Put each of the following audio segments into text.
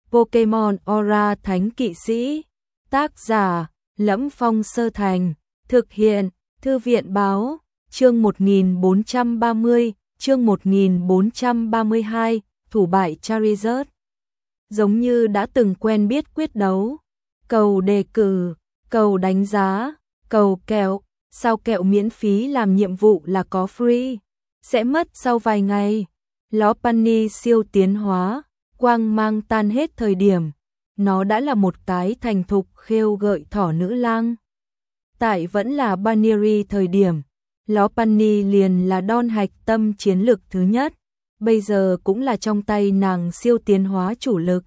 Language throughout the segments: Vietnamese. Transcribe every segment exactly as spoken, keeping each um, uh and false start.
Pokemon Aura Thánh Kỵ Sĩ. Tác giả: Lẫm Phong Sơ Thành. Thực hiện: Thư viện báo. Chương một nghìn bốn trăm ba mươi, chương một nghìn bốn trăm ba mươi hai, thủ bại Charizard. Giống như đã từng quen biết quyết đấu. Cầu đề cử, cầu đánh giá, cầu kẹo, sao kẹo miễn phí làm nhiệm vụ là có free. Sẽ mất sau vài ngày. Lopunny siêu tiến hóa, quang mang tan hết thời điểm. Nó đã là một cái thành thục khêu gợi thỏ nữ lang. Tại vẫn là Bannery thời điểm, Lopunny liền là đòn hạch tâm chiến lực thứ nhất. Bây giờ cũng là trong tay nàng siêu tiến hóa chủ lực.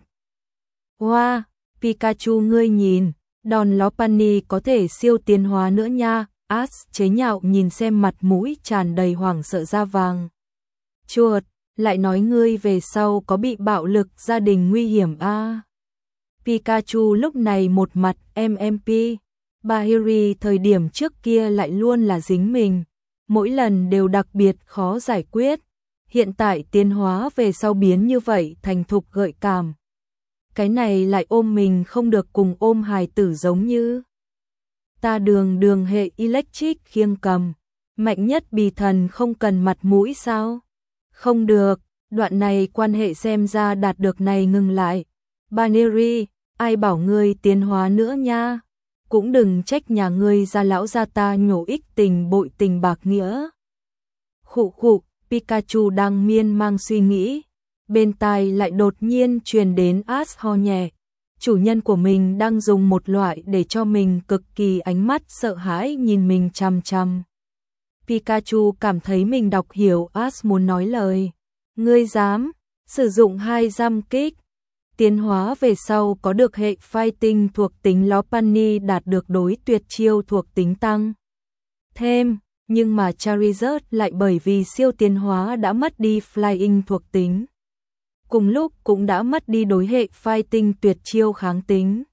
Wow, Pikachu ngươi nhìn, đòn Lopunny có thể siêu tiến hóa nữa nha. Ash chế nhạo nhìn xem mặt mũi tràn đầy hoảng sợ da vàng. Chuột, lại nói ngươi về sau có bị bạo lực gia đình nguy hiểm a? À? Pikachu lúc này một mặt em em pê. Bahiri thời điểm trước kia lại luôn là dính mình, mỗi lần đều đặc biệt khó giải quyết. Hiện tại tiến hóa về sau biến như vậy thành thục gợi cảm. Cái này lại ôm mình không được cùng ôm hài tử giống như. Ta đường đường hệ electric khiêng cầm, mạnh nhất bì thần không cần mặt mũi sao? Không được, đoạn này quan hệ xem ra đạt được này ngừng lại. Bannery, ai bảo ngươi tiến hóa nữa nha? Cũng đừng trách nhà ngươi ra lão gia ta nhổ ích tình bội tình bạc nghĩa. Khụ khụ, Pikachu đang miên mang suy nghĩ, bên tai lại đột nhiên truyền đến Ash ho nhẹ. Chủ nhân của mình đang dùng một loại để cho mình cực kỳ ánh mắt sợ hãi nhìn mình chằm chằm. Pikachu cảm thấy mình đọc hiểu Ash muốn nói lời. Ngươi dám sử dụng hai giam kích. Tiến hóa về sau có được hệ fighting thuộc tính Lopunny đạt được đối tuyệt chiêu thuộc tính tăng thêm, nhưng mà Charizard lại bởi vì siêu tiến hóa đã mất đi flying thuộc tính. Cùng lúc cũng đã mất đi đối hệ fighting tuyệt chiêu kháng tính.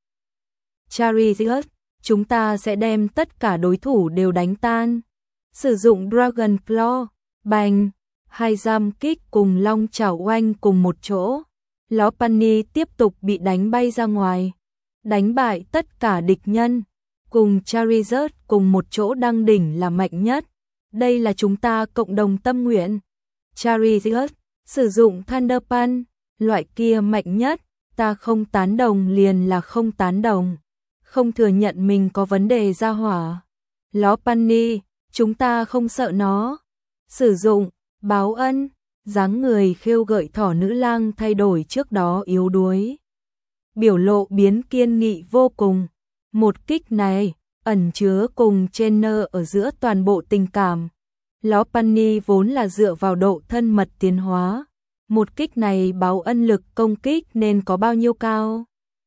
Charizard, chúng ta sẽ đem tất cả đối thủ đều đánh tan. Sử dụng Dragon Claw, bành, hai giam kích cùng long chảo oanh cùng một chỗ. Lopunny tiếp tục bị đánh bay ra ngoài, đánh bại tất cả địch nhân, cùng Charizard cùng một chỗ đăng đỉnh là mạnh nhất. Đây là chúng ta cộng đồng tâm nguyện. Charizard, sử dụng Thunder Punch, loại kia mạnh nhất, ta không tán đồng liền là không tán đồng, không thừa nhận mình có vấn đề ra hỏa. Lopunny, chúng ta không sợ nó. Sử dụng báo ân. Dáng người khêu gợi thỏ nữ lang thay đổi trước đó yếu đuối. Biểu lộ biến kiên nghị vô cùng. Một kích này ẩn chứa cùng trainer ở giữa toàn bộ tình cảm. Lopunny vốn là dựa vào độ thân mật tiến hóa. Một kích này báo ân lực công kích nên có bao nhiêu cao.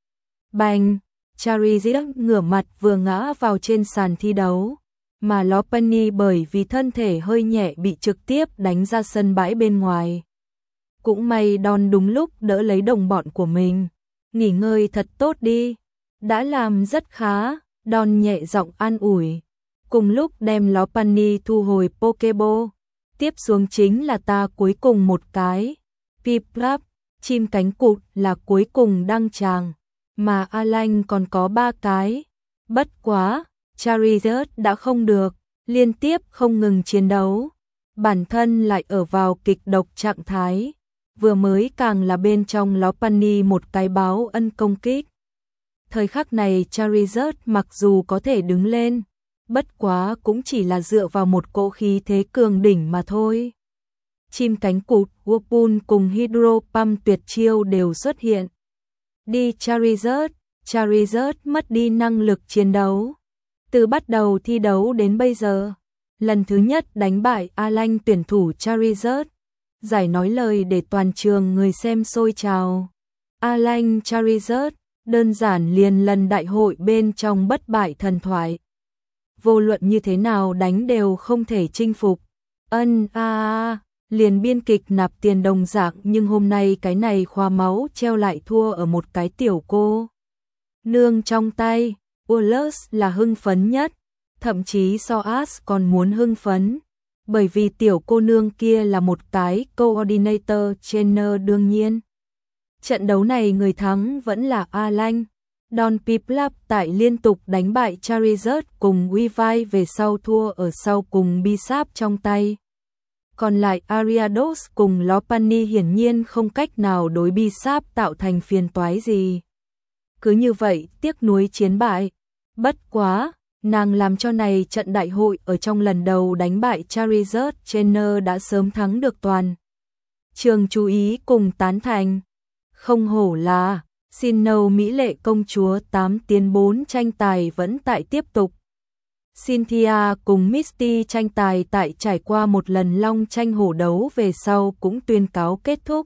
Bành, Charizard ngửa mặt vừa ngã vào trên sàn thi đấu. Mà Lopunny bởi vì thân thể hơi nhẹ bị trực tiếp đánh ra sân bãi bên ngoài. Cũng may đòn đúng lúc đỡ lấy đồng bọn của mình. Nghỉ ngơi thật tốt đi. Đã làm rất khá, đòn nhẹ giọng an ủi. Cùng lúc đem Lopunny thu hồi Pokéball. Tiếp xuống chính là ta cuối cùng một cái. Piplup, chim cánh cụt là cuối cùng đăng tràng. Mà Alanh còn có ba cái. Bất quá, Charizard đã không được, liên tiếp không ngừng chiến đấu. Bản thân lại ở vào kịch độc trạng thái. Vừa mới càng là bên trong Lopunny một cái báo ân công kích. Thời khắc này Charizard mặc dù có thể đứng lên, bất quá cũng chỉ là dựa vào một cỗ khí thế cường đỉnh mà thôi. Chim cánh cụt, Wurmple cùng Hydro Pump tuyệt chiêu đều xuất hiện. Đi Charizard, Charizard mất đi năng lực chiến đấu. Từ bắt đầu thi đấu đến bây giờ, lần thứ nhất đánh bại Alanh tuyển thủ Charizard. Giải nói lời để toàn trường người xem sôi trào. Alanh Charizard, đơn giản liền lần đại hội bên trong bất bại thần thoại. Vô luận như thế nào đánh đều không thể chinh phục. Ân a a, liền biên kịch nạp tiền đồng dạng nhưng hôm nay cái này khoa máu treo lại thua ở một cái tiểu cô nương trong tay. Wallace là hưng phấn nhất, thậm chí so Ash còn muốn hưng phấn, bởi vì tiểu cô nương kia là một cái coordinator trainer đương nhiên. Trận đấu này người thắng vẫn là Alan. Don Piplap tại liên tục đánh bại Charizard cùng Weavile về sau thua ở sau cùng Bisap trong tay. Còn lại Ariados cùng Lopunny hiển nhiên không cách nào đối Bisap tạo thành phiền toái gì. Cứ như vậy tiếc nuối chiến bại. Bất quá, nàng làm cho này trận đại hội ở trong lần đầu đánh bại Charizard Trainer đã sớm thắng được toàn trường chú ý cùng tán thành. Không hổ là Sinnoh Mỹ lệ công chúa tám tiến bốn tranh tài vẫn tại tiếp tục. Cynthia cùng Misty tranh tài tại trải qua một lần long tranh hổ đấu về sau cũng tuyên cáo kết thúc.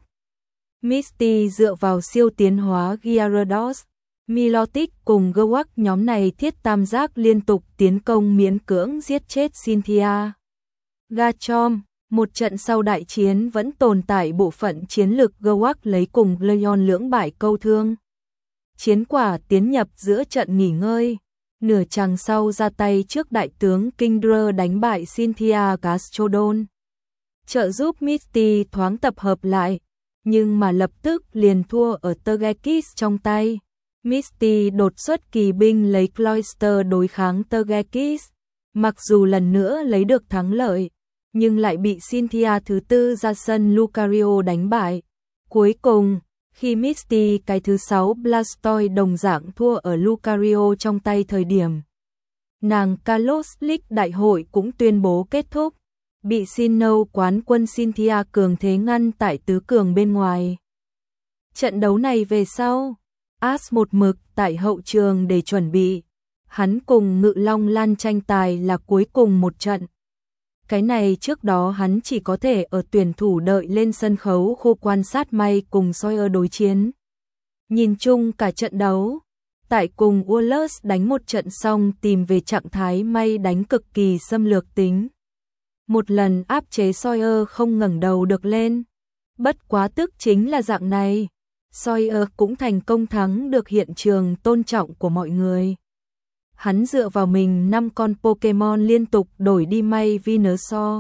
Misty dựa vào siêu tiến hóa Gyarados, Milotic cùng Gewak nhóm này thiết tam giác liên tục tiến công miễn cưỡng giết chết Cynthia. Garchomp, một trận sau đại chiến vẫn tồn tại bộ phận chiến lực Gewak lấy cùng Leon lưỡng bại câu thương. Chiến quả tiến nhập giữa trận nghỉ ngơi, nửa chặng sau ra tay trước đại tướng Kingdra đánh bại Cynthia Gastrodon. Trợ giúp Misty thoáng tập hợp lại, nhưng mà lập tức liền thua ở Togekiss trong tay. Misty đột xuất kỳ binh lấy Cloyster đối kháng Togekiss, mặc dù lần nữa lấy được thắng lợi, nhưng lại bị Cynthia thứ tư ra sân Lucario đánh bại. Cuối cùng, khi Misty cái thứ sáu Blastoise đồng dạng thua ở Lucario trong tay thời điểm, nàng Kalos League đại hội cũng tuyên bố kết thúc, bị Sinnoh quán quân Cynthia cường thế ngăn tại tứ cường bên ngoài. Trận đấu này về sau, Ash một mực tại hậu trường để chuẩn bị, hắn cùng Ngự Long Lan tranh tài là cuối cùng một trận. Cái này trước đó hắn chỉ có thể ở tuyển thủ đợi lên sân khấu khô quan sát May cùng Sawyer đối chiến. Nhìn chung cả trận đấu, tại cùng Wallace đánh một trận xong tìm về trạng thái May đánh cực kỳ xâm lược tính. Một lần áp chế Sawyer không ngẩng đầu được lên. Bất quá tức chính là dạng này, Sawyer cũng thành công thắng được hiện trường tôn trọng của mọi người. Hắn dựa vào mình năm con Pokemon liên tục đổi đi May Venusaur,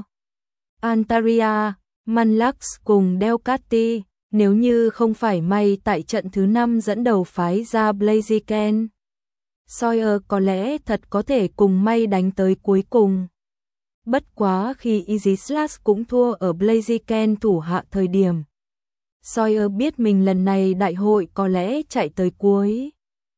Altaria, Manlux cùng Delcatty, nếu như không phải May tại trận thứ năm dẫn đầu phái ra Blaziken, Sawyer có lẽ thật có thể cùng May đánh tới cuối cùng. Bất quá khi Easy Slash cũng thua ở Blaziken thủ hạ thời điểm, Sawyer biết mình lần này đại hội có lẽ chạy tới cuối.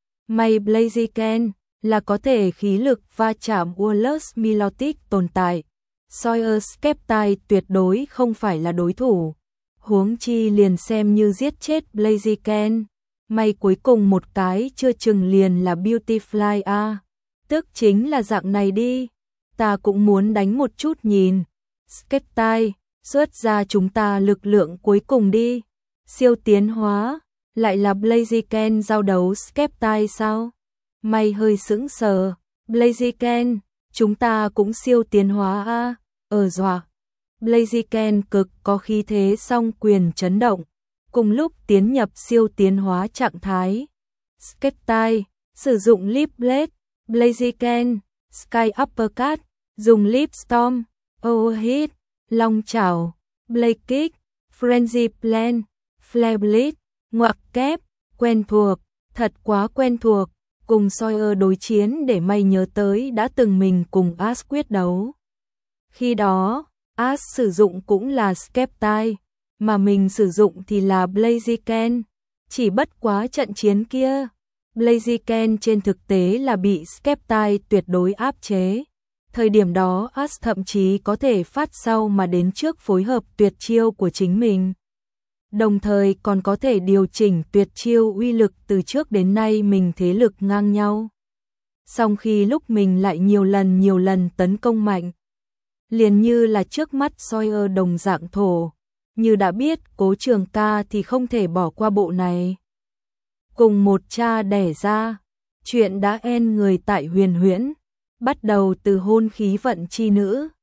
May Blaziken là có thể khí lực va chạm Wallace Milotic tồn tại. Sawyer Skeptile tuyệt đối không phải là đối thủ. Huống chi liền xem như giết chết Blaziken, may cuối cùng một cái chưa chừng liền là Beautifly a. Tức chính là dạng này đi. Ta cũng muốn đánh một chút nhìn. Skeptile, xuất ra chúng ta lực lượng cuối cùng đi. Siêu tiến hóa, lại là Blaziken giao đấu Skeptile sao? May hơi sững sờ. Blaziken, chúng ta cũng siêu tiến hóa a. Ở dọa. Blaziken cực có khí thế song quyền chấn động, cùng lúc tiến nhập siêu tiến hóa trạng thái. Skeptile, sử dụng Leaf Blade. Blaziken, Sky Uppercut, dùng Leaf Storm, Overheat, Long Chảo, Blade Kick, Frenzy Plan, Flare Blade, ngoặc kép, quen thuộc, thật quá quen thuộc. Cùng Sawyer đối chiến để May nhớ tới đã từng mình cùng Ash quyết đấu. Khi đó, Ash sử dụng cũng là Skeptile, mà mình sử dụng thì là Blaziken. Chỉ bất quá trận chiến kia, Blaziken trên thực tế là bị Skeptile tuyệt đối áp chế. Thời điểm đó Ash thậm chí có thể phát sau mà đến trước phối hợp tuyệt chiêu của chính mình. Đồng thời còn có thể điều chỉnh tuyệt chiêu uy lực từ trước đến nay mình thế lực ngang nhau. Song khi lúc mình lại nhiều lần nhiều lần tấn công mạnh, liền như là trước mắt Sawyer đồng dạng thổ, như đã biết Cố Trường Ca thì không thể bỏ qua bộ này. Cùng một cha đẻ ra, chuyện đã en người tại Huyền Huyễn, bắt đầu từ hôn khí vận chi nữ.